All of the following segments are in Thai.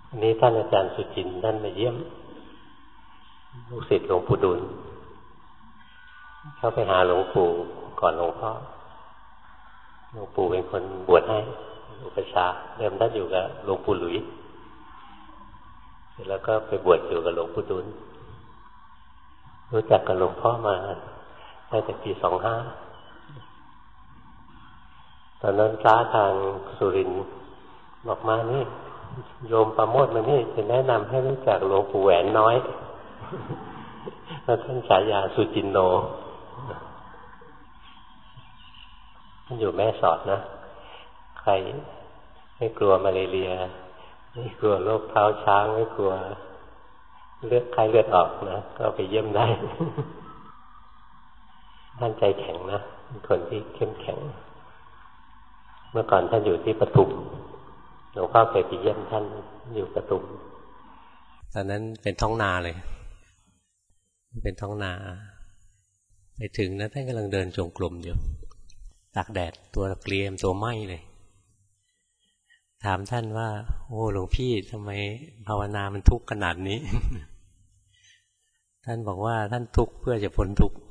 วันนี้ท่านอาจารย์สุจินต์ท่านมาเยี่ยมลูกศิษย์หลวงปู่ดูลเข้าไปหาหลวงปู่ก่อนหลวงพ่อหลวงปู่เป็นคนบวชให้อุปชฌาย์เดิมท่านอยู่กับหลวงปู่หลุยเสร็จแล้วก็ไปบวชอยู่กับหลวงปู่ดูลรู้จักกับหลวงพ่อมาตั้งแต่ปี25ตอนนั้นพระทางสุรินทร์บอกมานี่โยมประโมทมานี่จะแนะนำให้รู้จักหลวงปู่แหวนน้อยแล้วท่านฉายาสุจินโนท่านอยู่แม่สอดนะใครไม่กลัวมาเรียไม่กลัวโรคเท้าช้างไม่กลัวเลือดไข้เลือดออกนะก็ไปเยี่ยมได้ท่านใจแข็งนะเป็นคนที่เข้มแข็งเมื่อก่อนท่านอยู่ที่ปทุมหลวงพ่อเคยไปเยี่ยมท่านอยู่ปทุมตอนนั้นเป็นท้องนาเลยเป็นท้องนาไปถึงนะท่านกำลังเดินจงกรมอยู่ตากแดดตัวเกรียมตัวไหม้เลยถามท่านว่าโอ้หลวงพี่ทำไมภาวนามันทุกข์ขนาดนี้ ท่านบอกว่าท่านทุกข์เพื่อจะพ้นทุกข์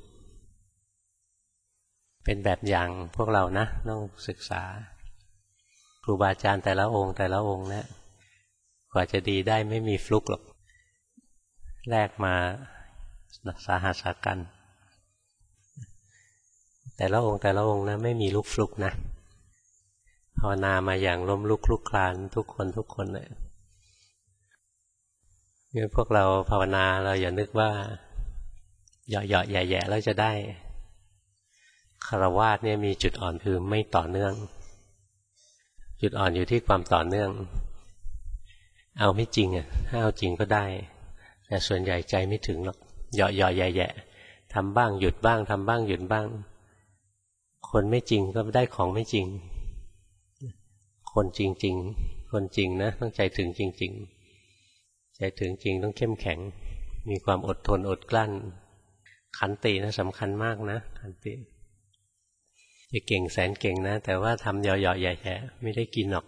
เป็นแบบอย่างพวกเรานะต้องศึกษาครูบาอาจารย์แต่ละองค์นะกว่าจะดีได้ไม่มีฟลุกหรอกแลกมาสาหัสสากันแต่ละองค์นะไม่มีลุกฟลุกนะภาวนามาอย่างล้มลุกคลุกคลานทุกคนเลยงั้นพวกเราภาวนาเราอย่านึกว่าเหยาะๆแย่ๆแล้วจะได้ฆราวาสเนี่ยมีจุดอ่อนคือไม่ต่อเนื่องจุดอ่อนอยู่ที่ความต่อเนื่องเอาไม่จริงอ่ะถ้าเอาจริงก็ได้แต่ส่วนใหญ่ใจไม่ถึงหรอกเหยาะๆแย่ๆทำบ้างหยุดบ้างทำบ้างหยุดบ้างคนไม่จริงก็ได้ของไม่จริงคนจริงๆคนจริงนะต้องใจถึงจริงๆใจถึงจริงต้องเข้มแข็งมีความอดทนอดกลั้นขันตินะสำคัญมากนะขันติจะเก่งแสนเก่งนะแต่ว่าทำเหยาะๆแย่ๆไม่ได้กินหรอก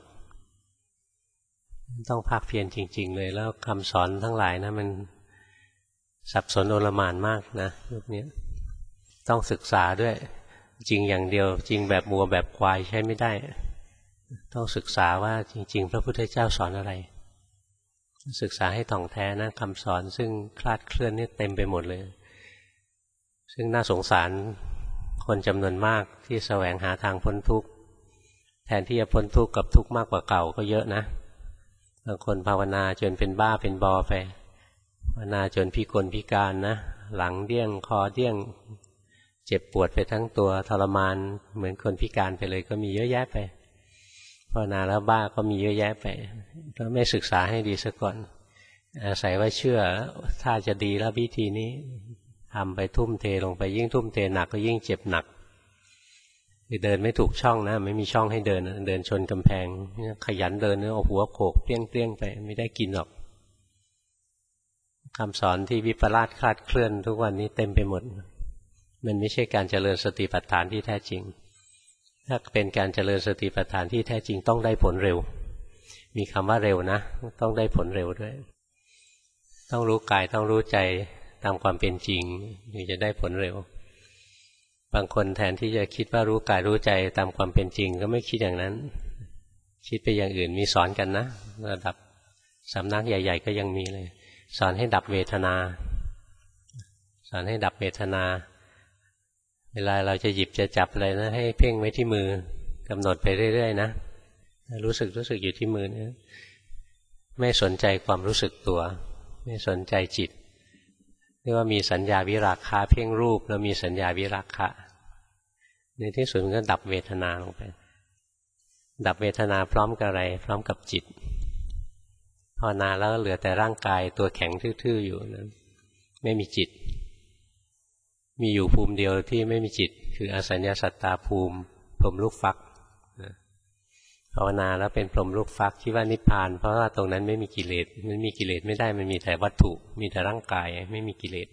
ต้องภาคเพียรจริงๆเลยแล้วคำสอนทั้งหลายนะมันสับสนโอลหม่านมากนะยุคนี้ต้องศึกษาด้วยจริงอย่างเดียวจริงแบบวัวแบบควายใช้ไม่ได้ต้องศึกษาว่าจริงๆพระพุทธเจ้าสอนอะไรศึกษาให้ถ่องแท้นะคำสอนซึ่งคลาดเคลื่อนนี่เต็มไปหมดเลยซึ่งน่าสงสารคนจำนวนมากที่แสวงหาทางพ้นทุกข์แทนที่จะพ้นทุกข์กับทุกข์มากกว่าเก่าก็เยอะนะบางคนภาวนาจนเป็นบ้าเป็นบอไปภาวนาจนพิกลพิการนะหลังเดี้ยงคอเดี้ยงเจ็บปวดไปทั้งตัวทรมานเหมือนคนพิการไปเลยก็มีเยอะแยะไปภาวนาแล้วบ้าก็มีเยอะแยะไปถ้าไม่ศึกษาให้ดีซะก่อนอาศัยว่าเชื่อถ้าจะดีแล้ววิธีนี้ทำไปทุ่มเทลงไปยิ่งทุ่มเทหนักก็ยิ่งเจ็บหนักเดินไม่ถูกช่องนะไม่มีช่องให้เดินเดินชนกำแพงขยันเดินเอาหัวโขกเปี้ยงไปไม่ได้กินหรอกคำสอนที่วิปลาสคลาดเคลื่อนทุกวันนี้เต็มไปหมดมันไม่ใช่การเจริญสติปัฏฐานที่แท้จริงถ้าเป็นการเจริญสติปัฏฐานที่แท้จริงต้องได้ผลเร็วมีคำว่าเร็วนะต้องได้ผลเร็วด้วยต้องรู้กายต้องรู้ใจตามความเป็นจริงถึงจะได้ผลเร็วบางคนแทนที่จะคิดว่ารู้กายรู้ใจตามความเป็นจริงก็ไม่คิดอย่างนั้นคิดไปอย่างอื่นมีสอนกันนะระดับสำนักใหญ่ๆก็ยังมีเลยสอนให้ดับเวทนาสอนให้ดับเวทนาเวลาเราจะหยิบจะจับอะไรนะให้เพ่งไว้ที่มือกำหนดไปเรื่อยๆนะรู้สึกอยู่ที่มือนะไม่สนใจความรู้สึกตัวไม่สนใจจิตเรียกว่ามีสัญญาวิราคะเพ่งรูปแล้วมีสัญญาวิราคะในที่สุดมันก็ดับเวทนาลงไปดับเวทนาพร้อมกับอะไรพร้อมกับจิตภาวนาแล้วเหลือแต่ร่างกายตัวแข็งทื่อๆอยู่นะไม่มีจิตมีอยู่ภูมิเดียวที่ไม่มีจิตคืออสัญญาสัตตาภูมิพรหมลูกฟักภาวนาแล้วเป็นพรหมลูกฟักที่ว่านิพพานเพราะว่าตรงนั้นไม่มีกิเลสมันมีกิเลสไม่ได้มันมีแต่วัตถุมีแต่ร่างกายไม่มีกิเลส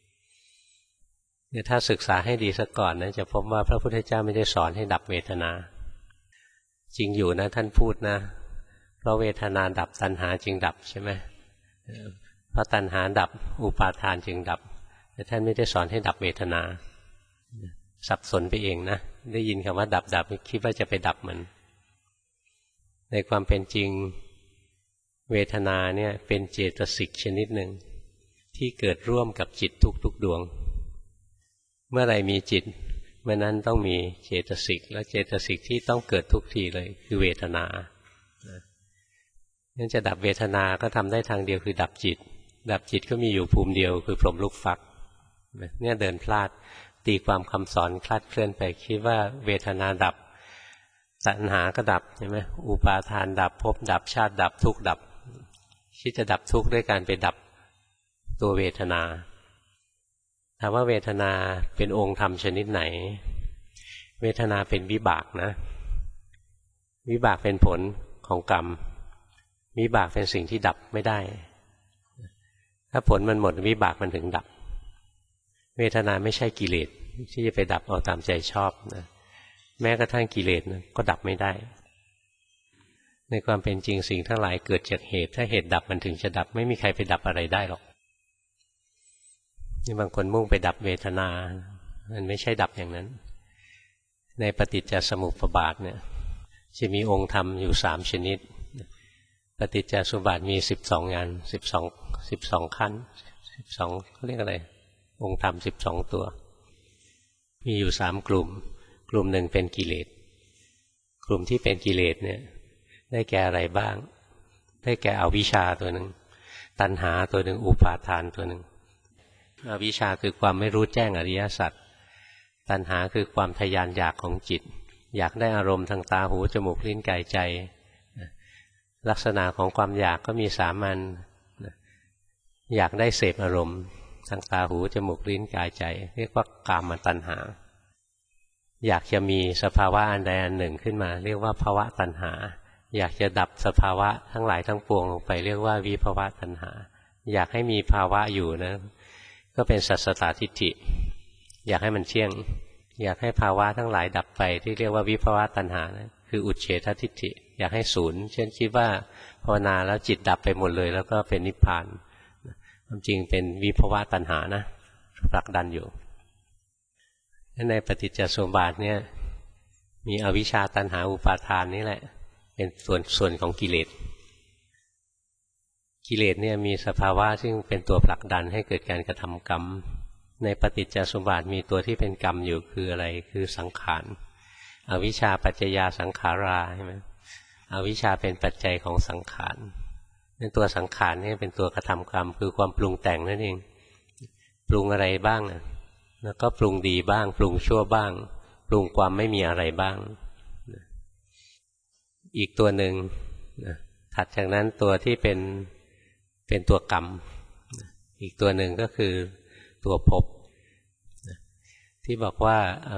เนี่ยถ้าศึกษาให้ดีซะก่อนนะจะพบว่าพระพุทธเจ้าไม่ได้สอนให้ดับเวทนาจริงอยู่นะท่านพูดนะเพราะเวทนาดับตัณหาจึงดับใช่ไหมเพราะตัณหาดับอุปาทานจึงดับแต่ท่านไม่ได้สอนให้ดับเวทนาสับสนไปเองนะได้ยินคำว่าดับคิดว่าจะไปดับมันในความเป็นจริงเวทนาเนี่ยเป็นเจตสิกชนิดหนึ่งที่เกิดร่วมกับจิตทุกๆดวงเมื่อไรมีจิตเมื่อนั้นต้องมีเจตสิกและเจตสิกที่ต้องเกิดทุกทีเลยคือเวทนางั้นจะดับเวทนาก็ทำได้ทางเดียวคือดับจิตก็มีอยู่ภูมิเดียวคือพรหมลูกฟักเนี่ยเดินพลาดตีความคำสอนคลาดเคลื่อนไปคิดว่าเวทนาดับตัณหาก็ดับใช่ไหมอุปาทานดับภพดับชาติดับทุกข์ดับคิดจะดับทุกข์ด้วยการไปดับตัวเวทนาถามว่าเวทนาเป็นองค์ธรรมชนิดไหนเวทนาเป็นวิบากนะวิบากเป็นผลของกรรมวิบากเป็นสิ่งที่ดับไม่ได้ถ้าผลมันหมดวิบากมันถึงดับเวทนาไม่ใช่กิเลสที่จะไปดับเอาตามใจชอบนะแม้กระทั่งกิเลสก็ดับไม่ได้ในความเป็นจริงสิ่งทั้งหลายเกิดจากเหตุถ้าเหตุดับมันถึงจะดับไม่มีใครไปดับอะไรได้หรอกนี่บางคนมุ่งไปดับเวทนามันไม่ใช่ดับอย่างนั้นในปฏิจจสมุปบาทเนี่ยจะมีองค์ธรรมอยู่3ชนิดปฏิจจสมุปบาทมี12งาน12ขั้น12เขาเรียกอะไรองค์ธรรม12ตัวมีอยู่3กลุ่มหนึ่งเป็นกิเลสกลุ่มที่เป็นกิเลสเนี่ยได้แก่อะไรบ้างได้แก่อวิชชาตัวหนึ่งตัณหาตัวหนึ่งอุปาทานตัวหนึ่งอวิชชาคือความไม่รู้แจ้งอริยสัจตัณหาคือความทยานอยากของจิตอยากได้อารมณ์ทางตาหูจมูกลิ้นกายใจลักษณะของความอยากก็มี3อันอยากได้เสพอารมณ์ทางตาหูจมูกลิ้นกายใจเรียกว่ากามตัณหาอยากจะมีสภาวะอันใดอันหนึ่งขึ้นมาเรียกว่าภวตัณหาอยากจะดับสภาวะทั้งหลายทั้งปวงลงไปเรียกว่าวิภวตัณหาอยากให้มีภาวะอยู่นะก็เป็นสัสสตทิฏฐิอยากให้มันเที่ยงอยากให้ภาวะทั้งหลายดับไปที่เรียกว่าวิภวตัณหานะคืออุเฉททิฏฐิอยากให้ศูนย์เช่นคิดว่าภาวนาแล้วจิตดับไปหมดเลยแล้วก็เป็นนิพพานความจริงเป็นวิภวตัณหานะผลักดันอยู่ในปฏิจจสมุปบาทเนี่ยมีอวิชชาตัณหาอุปาทานนี่แหละเป็นส่วนของกิเลสกิเลสเนี่ยมีสภาวะซึ่งเป็นตัวผลักดันให้เกิดการกระทำกรรมในปฏิจจสมุปบาทมีตัวที่เป็นกรรมอยู่คืออะไรคือสังขารอวิชชาปัจจยาสังขาราใช่ไหมอวิชชาเป็นปัจจัยของสังขารในตัวสังขารนี่เป็นตัวกระทำกรรมคือความปรุงแต่งนั่นเองปรุงอะไรบ้างแล้วก็ปรุงดีบ้างปรุงชั่วบ้างปรุงความไม่มีอะไรบ้างอีกตัวหนึ่งถัดจากนั้นตัวที่เป็นตัวกรรมอีกตัวหนึ่งก็คือตัวภพที่บอกว่า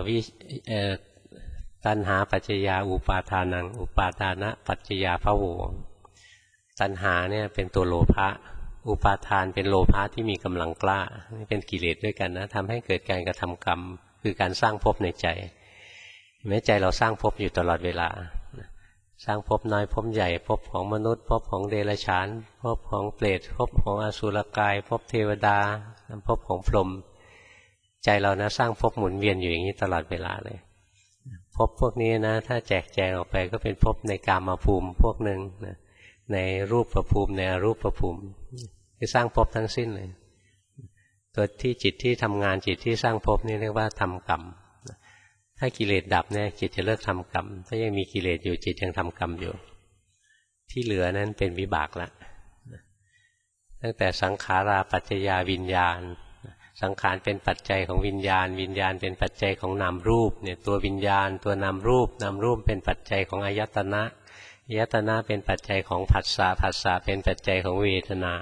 ตัณหาปัจจยาอุปาทานังอุปาทานะปัจจยาภโวตัณหาเนี่ยเป็นตัวโลภะอุปาทานเป็นโลภะที่มีกำลังกล้านี่เป็นกิเลสด้วยกันนะทำให้เกิดการกระทำกรรมคือการสร้างภพในใจแม้ใจเราสร้างภพอยู่ตลอดเวลาสร้างภพน้อยภพใหญ่ภพของมนุษย์ภพของเดรัจฉานภพของเปรตภพของอสุรกายภพเทวดาภพของพรหมใจเรานะสร้างภพหมุนเวียนอยู่อย่างนี้ตลอดเวลาเลยภพพวกนี้นะถ้าแจกแจงออกไปก็เป็นภพในกามภูมิพวกหนึ่งนะในรูปภูมิในอรูปภูมิคือสร้างภพทั้งสิ้นเลยตัวที่จิตที่ทำงานจิตที่สร้างภพนี่เรียกว่าทำกรรมถ้ากิเลสดับเนี่ยจิตจะเลิกทำกรรมถ้ายังมีกิเลสอยู่จิตยังทำกรรมอยู่ที่เหลือนั้นเป็นวิบากละตั้งแต่สังขาราปัจจยาวิญญาณสังขารเป็นปัจจัยของวิญญาณวิญญาณเป็นปัจจัยของนามรูปเนี่ยตัววิญญาณตัวนามรูปนามรูปเป็นปัจจัยของอายตนะอายตนะเป็นปัจจัยของผัสสะผัสสะเป็นปัจจัยของเวทนา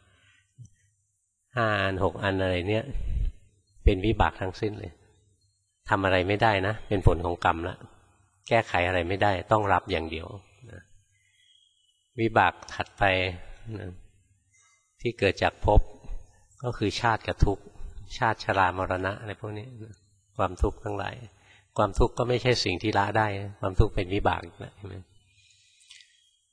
5 อัน 6 อันอะไรเนี่ยเป็นวิบากทั้งสิ้นเลยทำอะไรไม่ได้นะเป็นผลของกรรมละแก้ไขอะไรไม่ได้ต้องรับอย่างเดียวนะวิบากถัดไปนะที่เกิดจากภพก็คือชาติกับทุกข์ชาติชรามรณะอะไรพวกนี้นะความทุกข์ทั้งหลายความทุกข์ก็ไม่ใช่สิ่งที่ละได้ความทุกข์เป็นวิบากนะใช่ไหม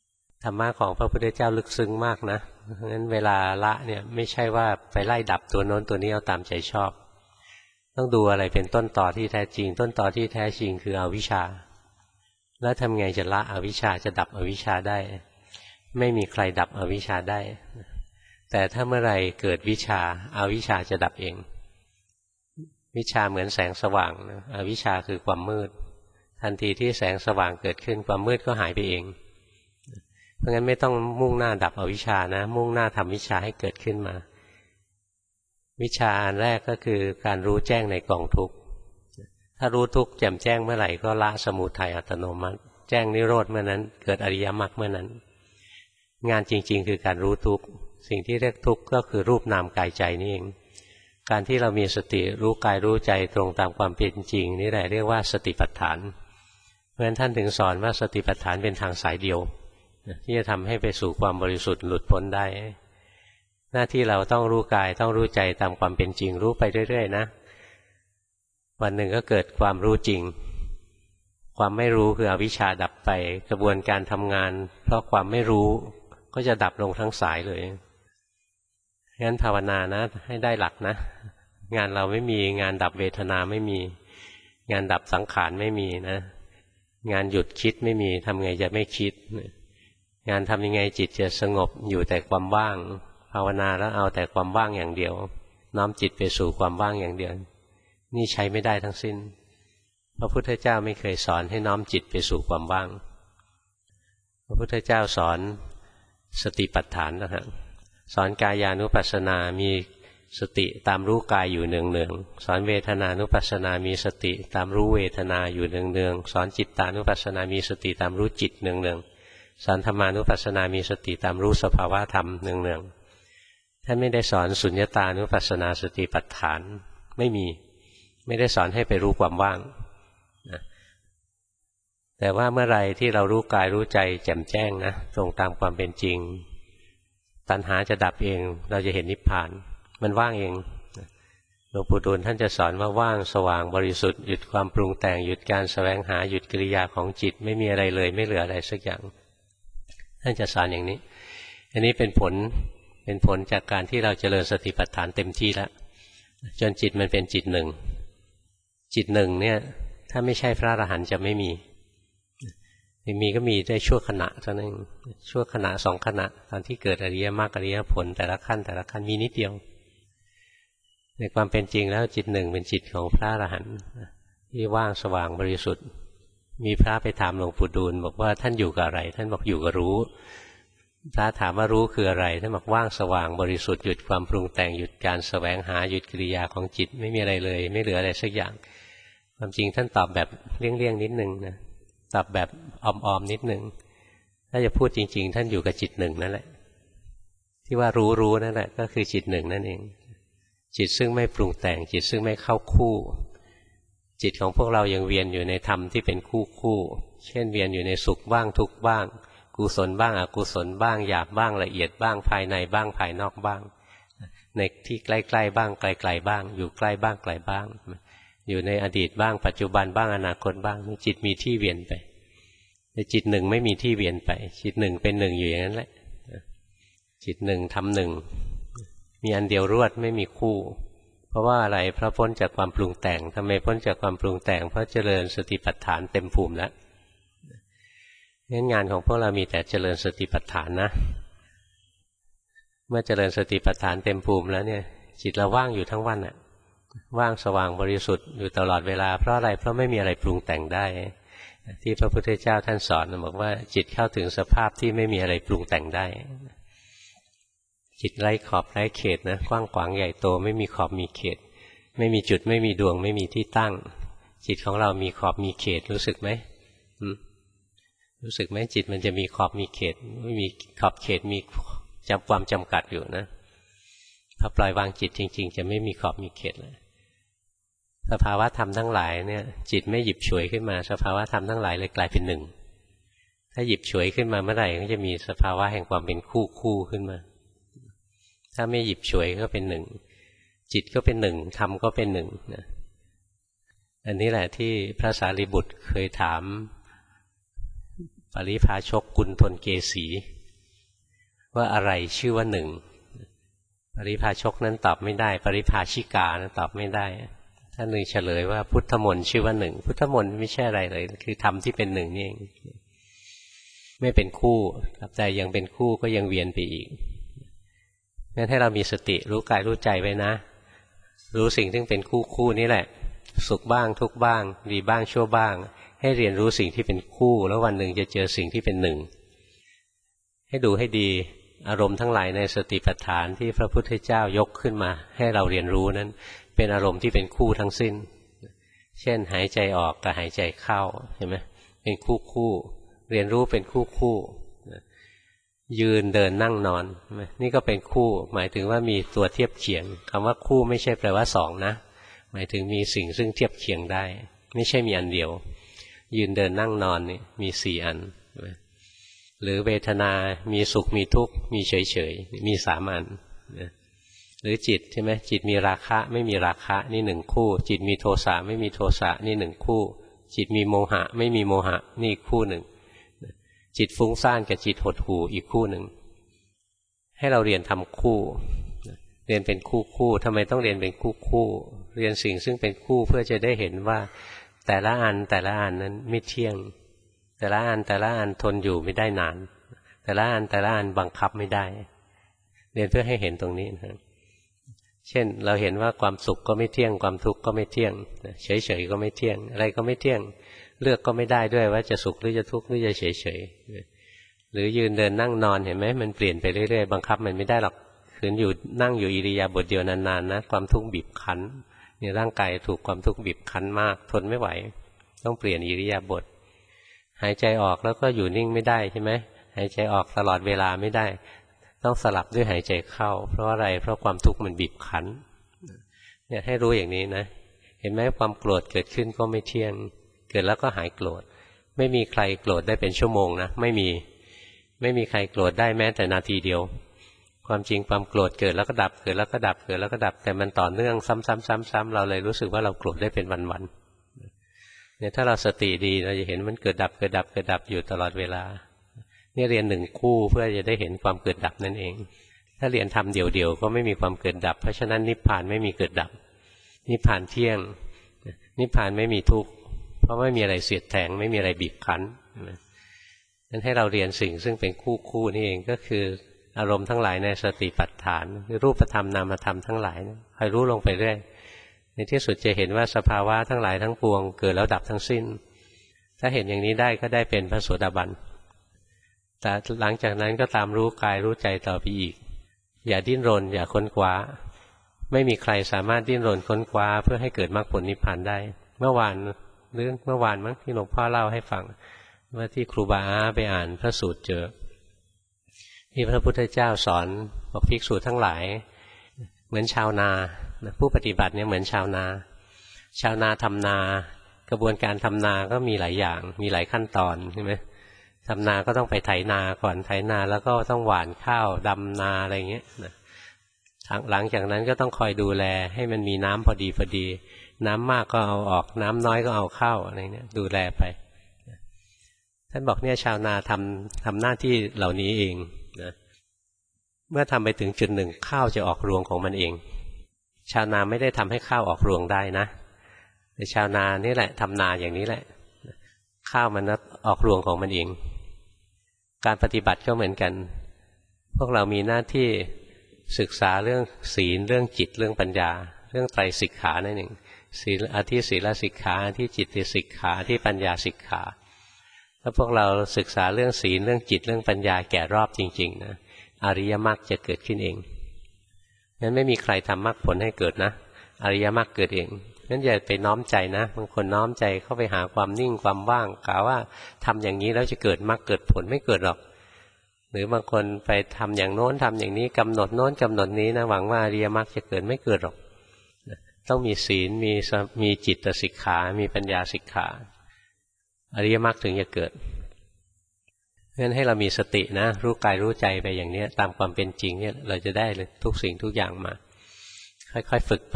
ธรรมะของพระพุทธเจ้าลึกซึ้งมากนะเพราะฉะนั้นเวลาละเนี่ยไม่ใช่ว่าไปไล่ดับตัวโน้นตัวนี้เอาตามใจชอบต้องดูอะไรเป็นต้นตอที่แท้จริงต้นตอที่แท้จริงคืออวิชชาแล้วทำไงจะละอวิชชาจะดับอวิชชาได้ไม่มีใครดับอวิชชาได้แต่ถ้าเมื่อไรเกิดวิชาอวิชชาจะดับเองวิชาเหมือนแสงสว่างอวิชชาคือความมืดทันทีที่แสงสว่างเกิดขึ้นความมืดก็หายไปเองเพราะงั้นไม่ต้องมุ่งหน้าดับอวิชชานะมุ่งหน้าทำวิชาให้เกิดขึ้นมาวิชาอันแรกก็คือการรู้แจ้งในกองทุกข์ถ้ารู้ทุกข์แจ่มแจ้งเมื่อไหร่ก็ละสมุทัยอัตโนมัติแจ้งนิโรธเมื่อนั้นเกิดอริยมรรคเมื่อนั้นงานจริงๆคือการรู้ทุกข์สิ่งที่เรียกทุกข์ก็คือรูปนามกายใจนี่เองการที่เรามีสติรู้กายรู้ใจตรงตามความเป็นจริงนี่แหละเรียกว่าสติปัฏฐานเพราะฉะนั้นท่านถึงสอนว่าสติปัฏฐานเป็นทางสายเดียวที่จะทำให้ไปสู่ความบริสุทธิ์หลุดพ้นได้หน้าที่เราต้องรู้กายต้องรู้ใจตามความเป็นจริงรู้ไปเรื่อยๆนะวันหนึ่งก็เกิดความรู้จริงความไม่รู้คืออวิชชาดับไปกระบวนการทำงานเพราะความไม่รู้ก็จะดับลงทั้งสายเลยงั้นภาวนานะให้ได้หลักนะงานเราไม่มีงานดับเวทนาไม่มีงานดับสังขารไม่มีนะงานหยุดคิดไม่มีทำไงจะไม่คิดงานทำยังไงจิตจะสงบอยู่แต่ความว่างภาวนาแล้วเอาแต่ความว่างอย่างเดียวน้อมจิตไปสู่ความว่างอย่างเดียวนี่ใช้ไม่ได้ทั้งสิ้นพระพุทธเจ้าไม่เคยสอนให้น้อมจิตไปสู่ความว่างพระพุทธเจ้าสอนสติปัฏฐานนะฮะสอนกายานุปัสสนามีสติตามรู้กายอยู่เนืองๆสอนเวทนานุปัสสนามีสติตามรู้เวทนาอยู่เนืองๆสอนจิตตานุปัสสนามีสติตามรู้จิตเนืองๆสอนธรรมานุปัสสนามีสติตามรู้สภาวะธรรมเนืองๆท่านไม่ได้สอนสุญญตานุปัสสนาสติปัฏฐานไม่ได้สอนให้ไปรู้ความว่างนะแต่ว่าเมื่อไรที่เรารู้กายรู้ใจแจ่มแจ้งนะตรงตามความเป็นจริงตัณหาจะดับเองเราจะเห็นนิพพานมันว่างเองหลวงปู่ดูลท่านจะสอนว่าว่างสว่างบริสุทธิ์หยุดความปรุงแต่งหยุดการแสวงหาหยุดกิริยาของจิตไม่มีอะไรเลยไม่เหลืออะไรสักอย่างท่านจะสอนอย่างนี้อันนี้เป็นผลจากการที่เราเจริญสติปัฏฐานเต็มที่แล้วจนจิตมันเป็นจิตหนึ่งเนี่ยถ้าไม่ใช่พระอรหันต์จะไม่มีก็มีได้ชั่วขณะเท่านั้นชั่วขณะสองขณะตอนที่เกิดอริยมรรคอริยผลแต่ละขั้นมีนิดเดียวในความเป็นจริงแล้วจิตหนึ่งเป็นจิตของพระอรหันต์ที่ว่างสว่างบริสุทธิ์มีพระไปถามหลวงปู่ดูลบอกว่าท่านอยู่กับอะไรท่านบอกอยู่กับรู้พระถามว่ารู้คืออะไรท่านบอกว่างสว่างบริสุทธิ์หยุดความปรุงแต่งหยุดการแสวงหาหยุดกิริยาของจิตไม่มีอะไรเลยไม่เหลืออะไรสักอย่างความจริงท่านตอบแบบเลี่ยงๆนิดนึงนะตอบแบบออมๆนิดนึงถ้าจะพูดจริงๆท่านอยู่กับจิตหนึ่งนั่นแหละที่ว่ารู้นั่นแหละก็คือจิตหนึ่งนั่นเองจิตซึ่งไม่ปรุงแต่งจิตซึ่งไม่เข้าคู่จิตของพวกเรายังเวียนอยู่ในธรรมที่เป็นคู่เช่นเวียนอยู่ในสุขบ้างทุกข์บ้างกุศลบ้างอกุศลบ้างหยาบบ้างละเอียดบ้างภายในบ้างภายนอกบ้างในที่ใกล้ๆบ้างไกลๆบ้างอยู่ใกล้บ้างไกลบ้างอยู่ในอดีตบ้างปัจจุบันบ้างอนาคตบ้างจิตมีที่เวียนไปแต่จิตหนึ่งไม่มีที่เวียนไปจิตหนึ่งเป็นหนึ่งอยู่อย่างนั้นแหละจิตหนึ่งทำหนึ่งมีอันเดียวรวดไม่มีคู่เพราะว่าอะไรเพราะพ้นจากความปรุงแต่งทำไมพ้นจากความปรุงแต่งเพราะเจริญสติปัฏฐานเต็มภูมิแล้วงั้นงานของพวกเรามีแต่เจริญสติปัฏฐานนะเมื่อเจริญสติปัฏฐานเต็มภูมิแล้วเนี่ยจิตเราว่างอยู่ทั้งวันอะว่างสว่างบริสุทธิ์อยู่ตลอดเวลาเพราะอะไรเพราะไม่มีอะไรปรุงแต่งได้ที่พระพุทธเจ้าท่านสอนบอกว่าจิตเข้าถึงสภาพที่ไม่มีอะไรปรุงแต่งได้จิตไร้ขอบไร้เขตนะกว้างขวางใหญ่โตไม่มีขอบมีเขตไม่มีจุดไม่มีดวงไม่มีที่ตั้งจิตของเรามีขอบมีเขตรู้สึกไหมรู้สึกไหมจิตมันจะมีขอบมีเขตไม่มีขอบเขตมีความจำกัดอยู่นะพอปล่อยวางจิตจริงๆจะไม่มีขอบมีเขตเลยสภาวะธรรมทั้งหลายเนี่ยจิตไม่หยิบฉวยขึ้นมาสภาวะธรรมทั้งหลายเลยกลายเป็นหนึ่งถ้าหยิบฉวยขึ้นมาเมื่อไหร่ก็จะมีสภาวะแห่งความเป็นคู่ขึ้นมาถ้าไม่หยิบฉวยก็เป็นหนึ่งจิตก็เป็นหนึ่งธรรมก็เป็นหนึ่งนะอันนี้แหละที่พระสารีบุตรเคยถามปริภาชกกุณฑลเกสีว่าอะไรชื่อว่าหนึ่งปริภาชกนั้นตอบไม่ได้ปริภาชิกานั้นตอบไม่ได้ท่านหนึ่งเฉลยว่าพุทธมนต์ชื่อว่าหนึ่งพุทธมนต์ไม่ใช่อะไรเลยคือธรรมที่เป็นหนึ่งนี่เองไม่เป็นคู่แต่ยังเป็นคู่ก็ยังเวียนไปอีกงั้นให้เรามีสติรู้กายรู้ใจไว้นะรู้สิ่งที่เป็นคู่นี่แหละสุขบ้างทุกข์บ้างดีบ้างชั่วบ้างให้เรียนรู้สิ่งที่เป็นคู่แล้ววันหนึ่งจะเจอสิ่งที่เป็นหนึ่งให้ดูให้ดีอารมณ์ทั้งหลายในสติปัฏฐานที่พระพุทธเจ้ายกขึ้นมาให้เราเรียนรู้นั้นเป็นอารมณ์ที่เป็นคู่ทั้งสิ้นเช่นหายใจออกกับหายใจเข้าเห็นไหมเป็นคู่เรียนรู้เป็นคู่ยืนเดินนั่งนอนนี่ก็เป็นคู่หมายถึงว่ามีตัวเทียบเคียงคำว่าคู่ไม่ใช่แปลว่าสองนะหมายถึงมีสิ่งซึ่งเทียบเคียงได้ไม่ใช่มีอันเดียวยืนเดินนั่งนอนนี่มี4 อันหรือเวทนามีสุขมีทุกข์มีเฉยๆมี3 อันหรือจิตใช่ไหมจิตมีราคะไม่มีราคะนี่1 คู่จิตมีโทสะไม่มีโทสะนี่1 คู่จิตมีโมหะไม่มีโมหะนี่อีกคู่หนึ่งจิตฟุ้งซ่านกับจิตหดหู่อีกคู่หนึ่งให้เราเรียนทำคู่เรียนเป็นคู่ทำไมต้องเรียนเป็นคู่เรียนสิ่งซึ่งเป็นคู่เพื่อจะได้เห็นว่าแต่ละอันนั้นไม่เที่ยงแต่ละอันทนอยู่ไม่ได้นานแต่ละอันบังคับไม่ได้เรียนเพื่อให้เห็นตรงนี้นะเช่นเราเห็นว่าความสุขก็ไม่เที่ยงความทุกข์ก็ไม่เที่ยงเฉยๆก็ไม่เที่ยงอะไรก็ไม่เที่ยงเลือกก็ไม่ได้ด้วยว่าจะสุขหรือจะทุกข์หรือจะเฉยๆหรือยืนเดินนั่งนอนเห็นไหมมันเปลี่ยนไปเรื่อยๆบังคับมันไม่ได้หรอกขืนอยู่นั่งอยู่อิริยาบถเดียวนานๆนะความทุกข์บีบคั้นเนี่ยร่างกายถูกความทุกข์บีบคั้นมากทนไม่ไหวต้องเปลี่ยนอิริยาบถหายใจออกแล้วก็อยู่นิ่งไม่ได้ใช่ไหมหายใจออกตลอดเวลาไม่ได้ต้องสลับด้วยหายใจเข้าเพราะอะไรเพราะความทุกข์มันบีบคั้นเนี่ยให้รู้อย่างนี้นะเห็นไหมความโกรธเกิดขึ้นก็ไม่เที่ยงเกิดแล้วก็หายโกรธไม่มีใครโกรธได้เป็นชั่วโมงนะไม่มีใครโกรธได้แม้แต่นาทีเดียวความจริงความโกรธเกิดแล้วก็ดับเกิดแล้วก็ดับเกิดแล้วก็ดับแต่มันต่อเนื่องซ้ำๆเราเลยรู้สึกว่าเราโกรธได้เป็นวันๆเนี่ยถ้าเราสติดีเราจะเห็นมันเกิดดับอยู่ตลอดเวลานี่เรียน1 คู่เพื่อจะได้เห็นความเกิดดับนั่นเองถ้าเรียนทำเดี่ยวๆก็ไม่มีความเกิดดับเพราะฉะนั้นนิพพานไม่มีเกิดดับนิพพานเที่ยงนิพพานไม่มีทุกข์เพราะไม่มีอะไรเสียดแทงไม่มีอะไรบีบคั้นนั้นให้เราเรียนสิ่งซึ่งเป็นคู่นี่เองก็คืออารมณ์ทั้งหลายในสติปัฏฐานรูปธรรมนามธรรมทั้งหลายคอยรู้ลงไปเรื่อยในที่สุดจะเห็นว่าสภาวะทั้งหลายทั้งปวงเกิดแล้วดับทั้งสิ้นถ้าเห็นอย่างนี้ได้ก็ได้เป็นพระโสดาบันแต่หลังจากนั้นก็ตามรู้กายรู้ใจต่อไปอีกอย่าดิ้นรนอย่าค้นคว้าไม่มีใครสามารถดิ้นรนค้นคว้าเพื่อให้เกิดมรรคผลนิพพานได้เมื่อวานมั้งที่หลวงพ่อเล่าให้ฟังว่าที่ครูบาไปอ่านพระสูตรเจอที่พระพุทธเจ้าสอนบอกภิกษุทั้งหลายเหมือนชาวนาผู้ปฏิบัติเนี่ยเหมือนชาวนาทำนากระบวนการทำนาก็มีหลายอย่างมีหลายขั้นตอนใช่ไหมทำนาก็ต้องไปไถนาก่อนไถนาแล้วก็ต้องหว่านข้าวดำนาอะไรอย่างเงี้ยหลังจากนั้นก็ต้องคอยดูแลให้มันมีน้ำพอดีน้ำมากก็เอาออกน้ำน้อยก็เอาเข้าอะไรเงี้ยดูแลไปท่านบอกเนี่ยชาวนาทำหน้าที่เหล่านี้เองนะเมื่อทำไปถึงจุดหนึ่งข้าวจะออกรวงของมันเองชาวนาไม่ได้ทำให้ข้าวออกรวงได้นะแต่ชาวนานี่แหละทำนาอย่างนี้แหละข้าวมันออกรวงของมันเองการปฏิบัติก็เหมือนกันพวกเรามีหน้าที่ศึกษาเรื่องศีลเรื่องจิตเรื่องปัญญาเรื่องไตรสิกขานั่นเองศีลอธิศีลสิกขาอธิจิตติสิกขาอธิปัญญาสิกขาถ้าพวกเราศึกษาเรื่องศีลเรื่องจิตเรื่องปัญญาแก่รอบจริงๆนะอริยมรรคจะเกิดขึ้นเองงั้นไม่มีใครทำมรรคผลให้เกิดนะอริยมรรคเกิดเองงั้นอย่าไปน้อมใจนะบางคนน้อมใจเข้าไปหาความนิ่งความว่างกล่าวว่าทำอย่างนี้แล้วจะเกิดมรรคเกิดผลไม่เกิดหรอกหรือบางคนไปทำอย่างโน้นทำอย่างนี้กำหนดโน้นกำหนดนี้นะหวังว่าอริยมรรคจะเกิดไม่เกิดหรอกต้องมีศีลมีจิตสิกขามีปัญญาสิกขาอริยมรรคถึงจะเกิดงั้นให้เรามีสตินะรู้กายรู้ใจไปอย่างนี้ตามความเป็นจริงเนี่ยเราจะได้เลยทุกสิ่งทุกอย่างมาค่อยๆฝึกไป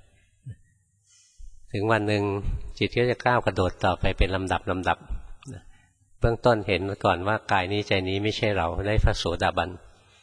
ถึงวันหนึ่งจิตก็จะก้าวกระโดดต่อไปเป็นลำดับเบื้องต้นเห็นก่อนว่ากายนี้ใจนี้ไม่ใช่เราได้พระโสดาบัน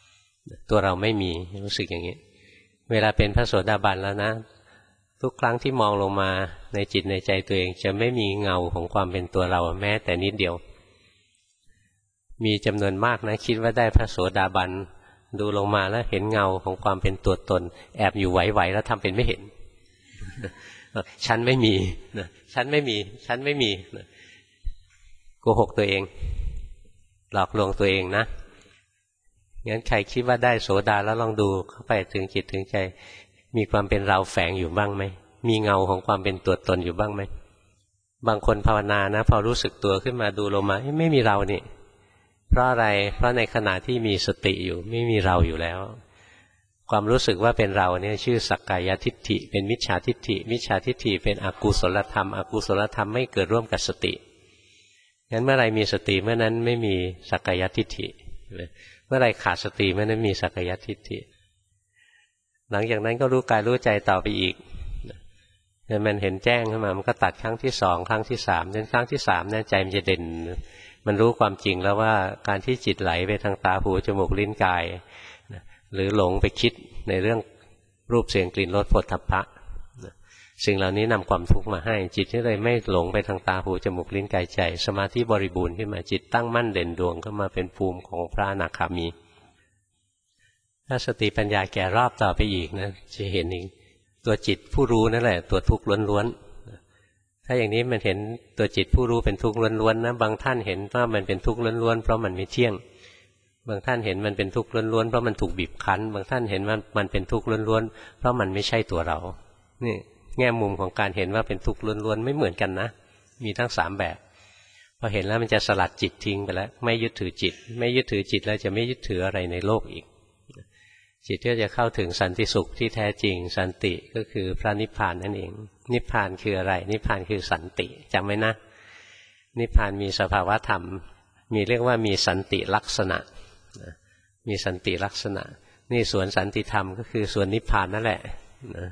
ตัวเราไม่มีรู้สึกอย่างนี้เวลาเป็นพระโสดาบันแล้วนะทุกครั้งที่มองลงมาในจิตในใจตัวเองจะไม่มีเงาของความเป็นตัวเราแม้แต่นิดเดียวมีจำนวนมากนะคิดว่าได้พระโสดาบันดูลงมาแล้วเห็นเงาของความเป็นตัวตนแอบอยู่ไหวๆแล้วทำเป็นไม่เห็นฉันไม่มีฉันไม่มีฉันไม่มีโกหกตัวเองหลอกลวงตัวเองนะงั้นใครคิดว่าได้โสดาแล้วลองดูเข้าไปถึงจิตถึงใจมีความเป็นเราแฝงอยู่บ้างไหมมีเงาของความเป็นตัวตนอยู่บ้างไหมบางคนภาวนานะพอรู้สึกตัวขึ้นมาดูลงมาไม่มีเรานี่เพราะอะไรเพราะในขณะที่มีสติอยู่ไม่มีเราอยู่แล้วความรู้สึกว่าเป็นเราเนี่ยชื่อสักกายทิฏฐิเป็นมิจฉาทิฏฐิมิจฉาทิฏฐิเป็นอกุศลธรรมอกุศลธรรมไม่เกิดร่วมกับสติงั้นเมื่อไรมีสติเมื่อนั้นไม่มีสักกายทิฏฐิเมื่อไรขาดสติเมื่อนั้นมีสักกายทิฏฐิหลังจากนั้นก็รู้กายรู้ใจต่อไปอีกมันเห็นแจ้งขึ้นมามันก็ตัดครั้งที่สองครั้งที่สามจนครั้งที่สามเนี่ยใจมันจะเด่นมันรู้ความจริงแล้วว่าการที่จิตไหลไปทางตาหูจมูกลิ้นกายหรือหลงไปคิดในเรื่องรูปเสียงกลิ่นรสโผฏฐัพพะสิ่งเหล่านี้นำความทุกข์มาให้จิตที่เลยไม่หลงไปทางตาหูจมูกลิ้นกายใจสมาธิบริบูรณ์ขึ้นมาจิตตั้งมั่นเด่นดวงก็มาเป็นภูมิของพระอนาคามีถ้าสติปัญญาแก่รอบต่อไปอีกนะจะเห็นอีกตัวจิตผู้รู้นั่นแหละตัวทุกข์ล้วนๆถ้าอย่างนี้มันเห็นตัวจิตผู้รู้เป็นทุกข์ล้วนๆนะบางท่านเห็นว่ามันเป็นทุกข์ล้วนๆเพราะมันไม่เที่ยงบางท่านเห็นมันเป็นทุกข์ล้วนๆเพราะมันถูกบีบคั้นบางท่านเห็นว่ามันเป็นทุกข์ล้วนๆเพราะมันไม่ใช่ตัวเรานี่แง่มุมของการเห็นว่าเป็นทุกข์ล้วนๆไม่เหมือนกันนะมีทั้ง3แบบพอเห็นแล้วมันจะสลัดจิตทิ้งไปแล้วไม่ยึดถือจิตไม่ยึดถือจิตแล้วจะไม่ยึดถืออะไรในโลกอีกจิตก็จะเข้าถึงสันติสุขที่แท้จริงสันติก็คือพระนิพพานนั่นเองนิพพานคืออะไรนิพพานคือสันติจำไว้นะนิพพานมีสภาวะธรรมมีเรียกว่ามีสันติลักษณะมีสันติลักษณะนี่สวนสันติธรรมก็คือสวนนิพพานนั่นแหละนะ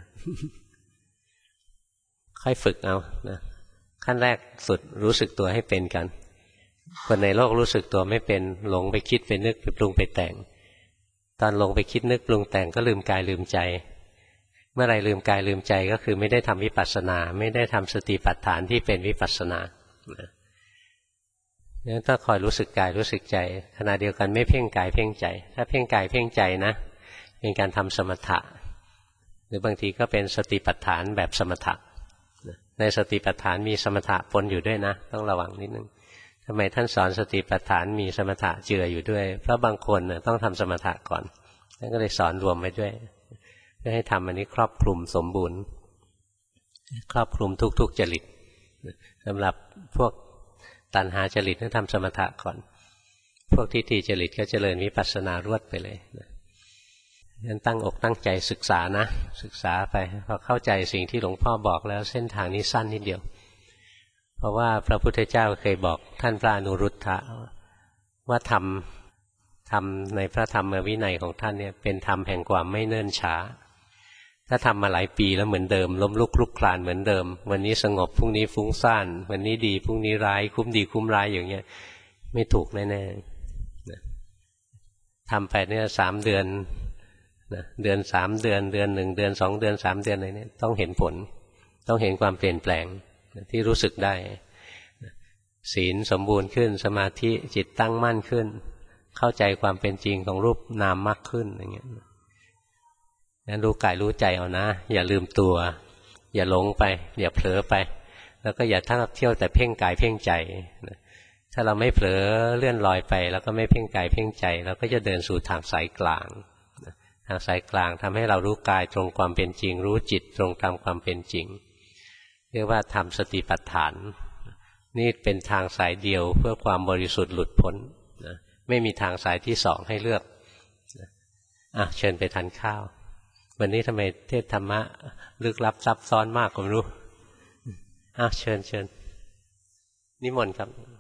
ค่อยฝึกเอานะขั้นแรกสุดรู้สึกตัวให้เป็นกันคนในโลกรู้สึกตัวไม่เป็นหลงไปคิดไปนึกไปปรุงไปแต่งตอนลงไปคิดนึกปรุงแต่งก็ลืมกายลืมใจเมื่อไรลืมกายลืมใจก็คือไม่ได้ทำวิปัสสนาไม่ได้ทำสติปัฏฐานที่เป็นวิปัสสนาเนี่ยต้องคอยรู้สึกกายรู้สึกใจขณะเดียวกันไม่เพ่งกายเพ่งใจถ้าเพ่งกายเพ่งใจนะเป็นการทำสมถะหรือบางทีก็เป็นสติปัฏฐานแบบสมถะในสติปัฏฐานมีสมถะปนอยู่ด้วยนะต้องระวังนิดนึงทำไมท่านสอนสติปัฏฐานมีสมถะเจืออยู่ด้วยเพราะบางคนต้องทำสมถะก่อนท่านก็เลยสอนรวมไว้ด้วยเพื่อให้ทำอันนี้ครอบคลุมสมบูรณ์ครอบคลุมทุกๆจริตสำหรับพวกตัณหาจริตต้องทำสมถะก่อนพวกทิฏฐิจริตก็เจริญวิปัสสนารวดไปเลยงั้นตั้งอกตั้งใจศึกษานะศึกษาไปพอเข้าใจสิ่งที่หลวงพ่อบอกแล้วเส้นทางนี้สั้นนิดเดียวเพราะว่าพระพุทธเจ้าเคยบอกท่านพระอนุรุทธะว่าธรรมในพระธรรมวินัยของท่านเนี่ยเป็นธรรมแห่งความไม่เนิ่นช้าถ้าทำมาหลายปีแล้วเหมือนเดิมล้มลุกคลุกคลานเหมือนเดิมวันนี้สงบพรุ่งนี้ฟุ้งซ่านวันนี้ดีพรุ่งนี้ร้ายคุ้มดีคุ้มร้ายอย่างเงี้ยไม่ถูกแน่ๆทำไปเนี่ย3 เดือนเดือน3 เดือนเดือน1 เดือน2 เดือน3 เดือนอะไรเนี่ยต้องเห็นผลต้องเห็นความเปลี่ยนแปลงที่รู้สึกได้ศีลสมบูรณ์ขึ้นสมาธิจิตตั้งมั่นขึ้นเข้าใจความเป็นจริงของรูปนามมากขึ้นอย่างเงี้ยนั้นรู้กายรู้ใจเอานะอย่าลืมตัวอย่าหลงไปอย่าเผลอไปแล้วก็อย่าเที่ยวแต่เพ่งกายเพ่งใจถ้าเราไม่เผลอเลื่อนลอยไปแล้วก็ไม่เพ่งกายเพ่งใจเราก็จะเดินสู่ทางสายกลางทางสายกลางทำให้เรารู้กายตรงความเป็นจริงรู้จิตตรงตามความเป็นจริงเรียกว่าทำสติปัฏฐานนี่เป็นทางสายเดียวเพื่อความบริสุทธิ์หลุดพ้นนะไม่มีทางสายที่2ให้เลือกเชิญไปทานข้าววันนี้ทำไมเทศธรรมะลึกลับซับซ้อนมากก็ไม่รู้เชิญนิมนต์ครับ